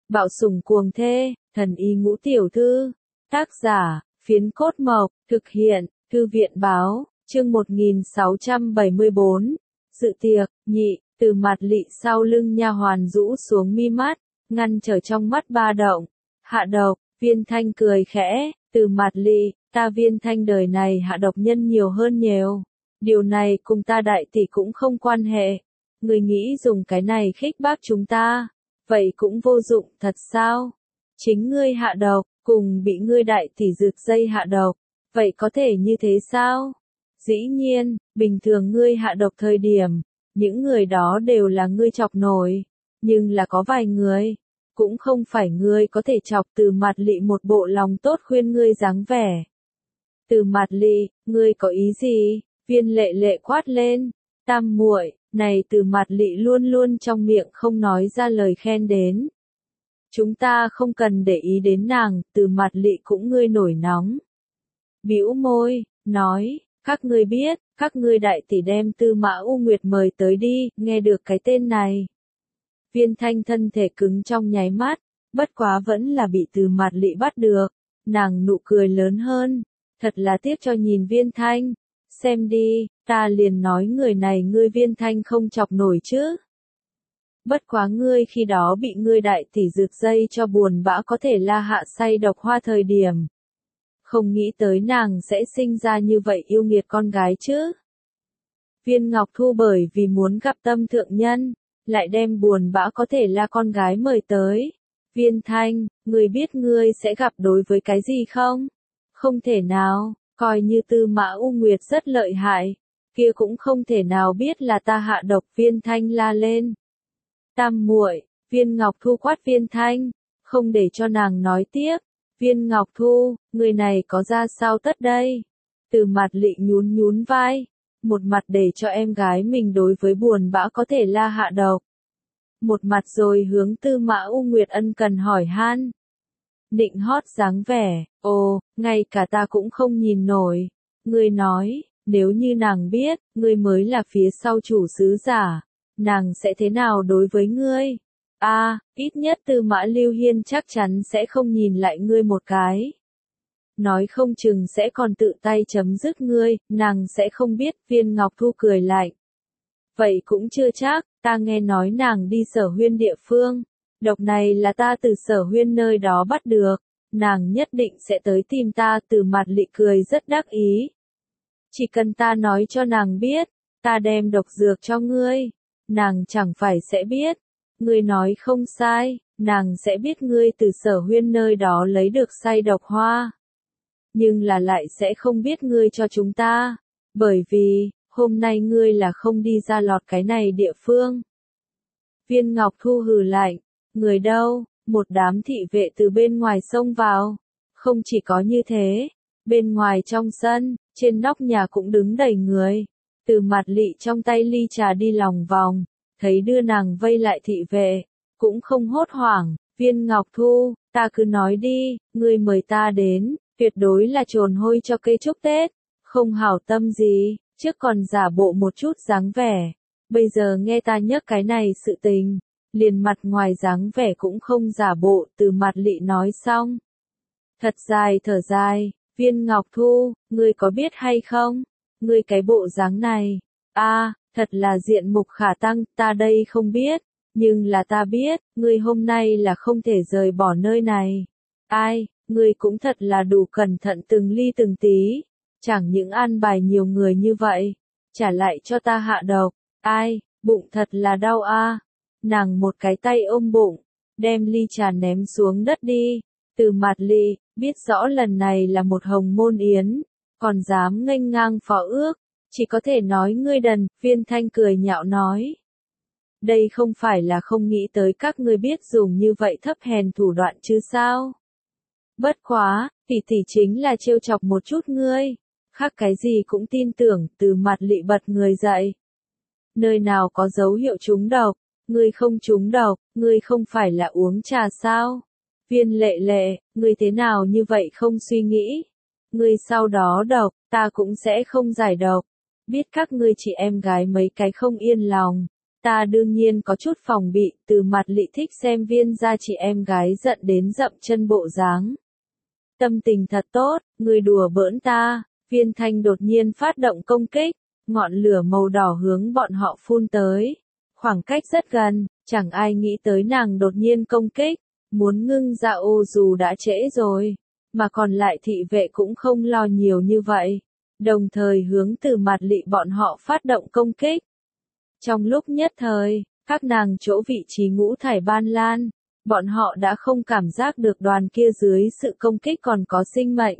Bạo sủng cuồng thê, thần y ngũ tiểu thư. Tác giả, Phiến Cốt Mộc, thực hiện, Thư viện báo, chương 1674. Dự tiệc, nhị, Từ Mạt Lị sau lưng nha hoàn rũ xuống mi mắt, ngăn trở trong mắt ba động. Hạ độc, Viên Thanh cười khẽ, Từ Mạt Lị, ta Viên Thanh đời này hạ độc nhân nhiều hơn nhiều. Điều này cùng ta đại tỷ cũng không quan hệ. Người nghĩ dùng cái này khích bác chúng ta, vậy cũng vô dụng thật sao? Chính ngươi hạ độc, cùng bị ngươi đại tỷ rực dây hạ độc, vậy có thể như thế sao? Dĩ nhiên, bình thường ngươi hạ độc thời điểm, những người đó đều là ngươi chọc nổi, nhưng là có vài người, cũng không phải ngươi có thể chọc. Từ Mạt Lị một bộ lòng tốt khuyên ngươi dáng vẻ. Từ Mạt Lị, ngươi có ý gì? Viên Lệ Lệ quát lên. Tam muội, này Từ Mạt Lị luôn luôn trong miệng không nói ra lời khen đến. Chúng ta không cần để ý đến nàng. Từ Mạt Lị cũng ngươi nổi nóng. Bĩu môi, nói, các ngươi biết, các ngươi đại tỷ đem Tư Mã U Nguyệt mời tới đi. Nghe được cái tên này, Viên Thanh thân thể cứng trong nháy mắt, bất quá vẫn là bị Từ Mạt Lị bắt được. Nàng nụ cười lớn hơn, thật là tiếc cho nhìn Viên Thanh. Xem đi, ta liền nói người này ngươi Viên Thanh không chọc nổi chứ. Bất quá ngươi khi đó bị ngươi đại tỷ rực dây cho buồn bã có thể la hạ say độc hoa thời điểm. Không nghĩ tới nàng sẽ sinh ra như vậy yêu nghiệt con gái chứ. Viên Ngọc Thu bởi vì muốn gặp Tâm thượng nhân, lại đem buồn bã có thể la con gái mời tới. Viên Thanh, ngươi biết ngươi sẽ gặp đối với cái gì không? Không thể nào. Coi như Tư Mã U Nguyệt rất lợi hại, kia cũng không thể nào biết là ta hạ độc. Viên Thanh la lên. Tam muội, Viên Ngọc Thu quát Viên Thanh, không để cho nàng nói tiếp. Viên Ngọc Thu, người này có ra sao tất đây? Từ Mạt Lị nhún nhún vai, một mặt để cho em gái mình đối với buồn bã có thể la hạ độc, một mặt rồi hướng Tư Mã U Nguyệt ân cần hỏi han. Nịnh hót dáng vẻ, ồ, ngay cả ta cũng không nhìn nổi. Ngươi nói, nếu như nàng biết, ngươi mới là phía sau chủ sứ giả, nàng sẽ thế nào đối với ngươi? Ít nhất Tư Mã Lưu Hiên chắc chắn sẽ không nhìn lại ngươi một cái. Nói không chừng sẽ còn tự tay chấm dứt ngươi, nàng sẽ không biết. Viên Ngọc Thu cười lạnh. Vậy cũng chưa chắc, ta nghe nói nàng đi Sở Huyên địa phương. Độc này là ta từ Sở Huyên nơi đó bắt được, nàng nhất định sẽ tới tìm ta. Từ Mạt Lị cười rất đắc ý. Chỉ cần ta nói cho nàng biết, ta đem độc dược cho ngươi, nàng chẳng phải sẽ biết. Ngươi nói không sai, nàng sẽ biết ngươi từ Sở Huyên nơi đó lấy được say độc hoa. Nhưng là lại sẽ không biết ngươi cho chúng ta, bởi vì, hôm nay ngươi là không đi ra lọt cái này địa phương. Viên Ngọc Thu hừ lạnh. Người đâu? Một đám thị vệ từ bên ngoài xông vào. Không chỉ có như thế, bên ngoài trong sân, trên nóc nhà cũng đứng đầy người. Từ Mạt Lị trong tay ly trà đi lòng vòng, thấy đưa nàng vây lại thị vệ, cũng không hốt hoảng. Viên Ngọc Thu, ta cứ nói đi, ngươi mời ta đến, tuyệt đối là trồn hôi cho cây chúc Tết, không hảo tâm gì, trước còn giả bộ một chút dáng vẻ, bây giờ nghe ta nhắc cái này sự tình, liền mặt ngoài dáng vẻ cũng không giả bộ. Từ Mạt Lị nói xong, thật dài thở dài. Viên Ngọc Thu, ngươi có biết hay không? Ngươi cái bộ dáng này, thật là diện mục khả tăng. Ta đây không biết, nhưng là ta biết, ngươi hôm nay là không thể rời bỏ nơi này. Ngươi cũng thật là đủ cẩn thận từng ly từng tí, chẳng những an bài nhiều người như vậy, trả lại cho ta hạ độc. Bụng thật là đau a. Nàng một cái tay ôm bụng, đem ly trà ném xuống đất đi. Từ Mạt Lị, biết rõ lần này là một hồng môn yến, còn dám nghênh ngang phó ước, chỉ có thể nói ngươi đần. Viên Thanh cười nhạo nói. Đây không phải là không nghĩ tới các ngươi biết dùng như vậy thấp hèn thủ đoạn chứ sao? Bất quá, tỷ tỷ chính là trêu chọc một chút ngươi, khác cái gì cũng tin tưởng. Từ Mạt Lị bật người dậy. Nơi nào có dấu hiệu trúng độc? Ngươi không trúng độc, ngươi không phải là uống trà sao? Viên Lệ Lệ, ngươi thế nào như vậy không suy nghĩ? Ngươi sau đó độc, ta cũng sẽ không giải độc. Biết các ngươi chị em gái mấy cái không yên lòng, Ta đương nhiên có chút phòng bị, Từ Mạt Lị thích xem Viên gia chị em gái giận đến dậm chân bộ dáng. Tâm tình thật tốt, người đùa bỡn ta. Viên Thanh đột nhiên phát động công kích, ngọn lửa màu đỏ hướng bọn họ phun tới. Khoảng cách rất gần, chẳng ai nghĩ tới nàng đột nhiên công kích, muốn ngưng ra ô dù đã trễ rồi, mà còn lại thị vệ cũng không lo nhiều như vậy, đồng thời hướng Từ Mạt Lị bọn họ phát động công kích. Trong lúc nhất thời, các nàng chỗ vị trí ngũ thải ban lan, bọn họ đã không cảm giác được đoàn kia dưới sự công kích còn có sinh mệnh.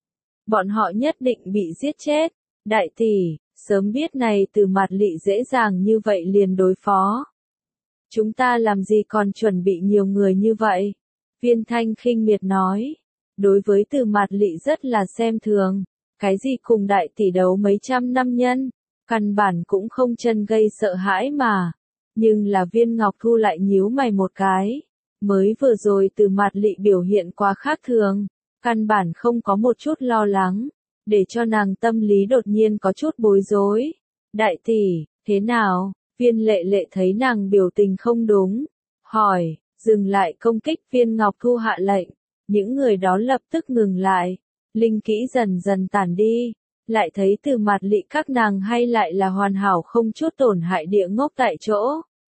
Bọn họ nhất định bị giết chết. Đại tỷ, sớm biết này Từ Mạt Lị dễ dàng như vậy liền đối phó. Chúng ta làm gì còn chuẩn bị nhiều người như vậy? Viên Thanh khinh miệt nói. Đối với Từ Mạt Lị rất là xem thường. Cái gì cùng đại tỷ đấu mấy trăm năm nhân, căn bản cũng không chân gây sợ hãi mà. Nhưng là Viên Ngọc Thu lại nhíu mày một cái. Mới vừa rồi Từ Mạt Lị biểu hiện quá khác thường, căn bản không có một chút lo lắng, để cho nàng tâm lý đột nhiên có chút bối rối. Đại tỷ, thế nào? Viên Lệ Lệ thấy nàng biểu tình không đúng, hỏi, dừng lại công kích. Viên Ngọc Thu hạ lệnh, những người đó lập tức ngừng lại, linh kỹ dần dần tản đi, lại thấy Từ Mạt Lị các nàng hay lại là hoàn hảo không chút tổn hại địa ngốc tại chỗ.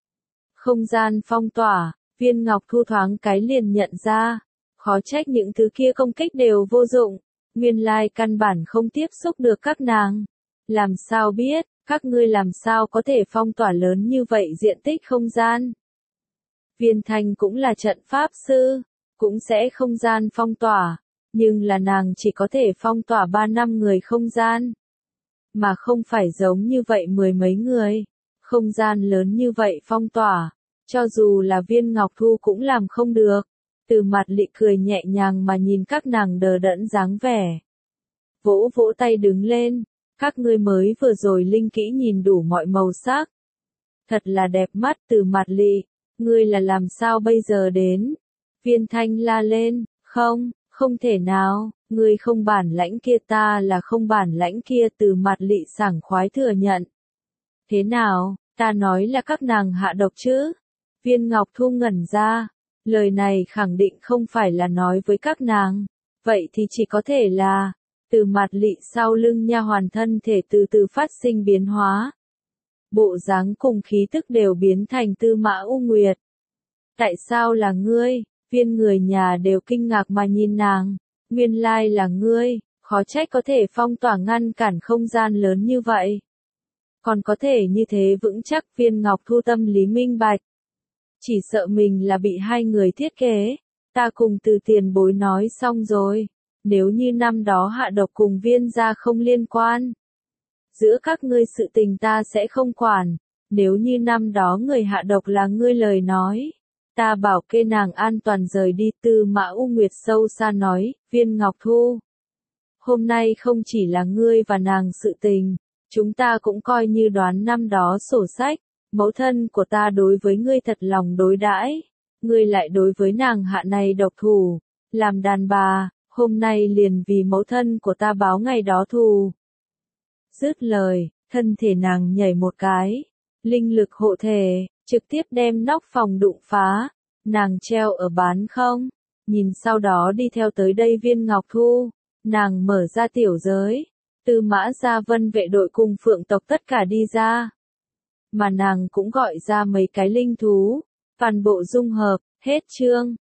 Không gian phong tỏa, Viên Ngọc Thu thoáng cái liền nhận ra, khó trách những thứ kia công kích đều vô dụng, nguyên lai căn bản không tiếp xúc được các nàng. Làm sao biết, các ngươi làm sao có thể phong tỏa lớn như vậy diện tích không gian? Viên Thanh cũng là trận pháp sư, cũng sẽ không gian phong tỏa, nhưng là nàng chỉ có thể phong tỏa 3-5 người không gian, mà không phải giống như vậy mười mấy người. Không gian lớn như vậy phong tỏa, cho dù là Viên Ngọc Thu cũng làm không được. Từ Mạt Lị cười nhẹ nhàng mà nhìn các nàng đờ đẫn dáng vẻ. Vỗ vỗ tay đứng lên, các ngươi mới vừa rồi linh kỹ nhìn đủ mọi màu sắc. Thật là đẹp mắt. Từ Mạt Lị, ngươi là làm sao bây giờ đến? Viên Thanh la lên, không thể nào, ngươi không bản lãnh kia ta là không bản lãnh kia. Từ Mạt Lị sảng khoái thừa nhận. Thế nào, ta nói là các nàng hạ độc chứ? Viên Ngọc Thu ngẩn ra. Lời này khẳng định không phải là nói với các nàng, vậy thì chỉ có thể là, Từ Mạt Lị sau lưng nha hoàn thân thể từ từ phát sinh biến hóa. Bộ dáng cùng khí tức đều biến thành Tư Mã U Nguyệt. Tại sao là ngươi? Viên người nhà đều kinh ngạc mà nhìn nàng, nguyên lai là ngươi, khó trách có thể phong tỏa ngăn cản không gian lớn như vậy. Còn có thể như thế vững chắc. Viên Ngọc Thu tâm lý minh bạch. Chỉ sợ mình là bị hai người thiết kế. Ta cùng Từ tiền bối nói xong rồi. Nếu như năm đó hạ độc cùng Viên gia không liên quan, giữa các ngươi sự tình ta sẽ không quản. Nếu như năm đó người hạ độc là ngươi lời nói, ta bảo kê nàng an toàn rời đi. Tư Mã U Nguyệt sâu xa nói. Viên Ngọc Thu, hôm nay không chỉ là ngươi và nàng sự tình, chúng ta cũng coi như đoán năm đó sổ sách. Mẫu thân của ta đối với ngươi thật lòng đối đãi, ngươi lại đối với nàng hạ này độc thủ, làm đàn bà, hôm nay liền vì mẫu thân của ta báo ngày đó thù. Dứt lời, thân thể nàng nhảy một cái, linh lực hộ thể, trực tiếp đem nóc phòng đụng phá, nàng treo ở bán không, nhìn sau đó đi theo tới đây Viên Ngọc Thu, nàng mở ra tiểu giới, Tư Mã gia Vân vệ đội cùng Phượng tộc tất cả đi ra. Mà nàng cũng gọi ra mấy cái linh thú, toàn bộ dung hợp. Hết chương.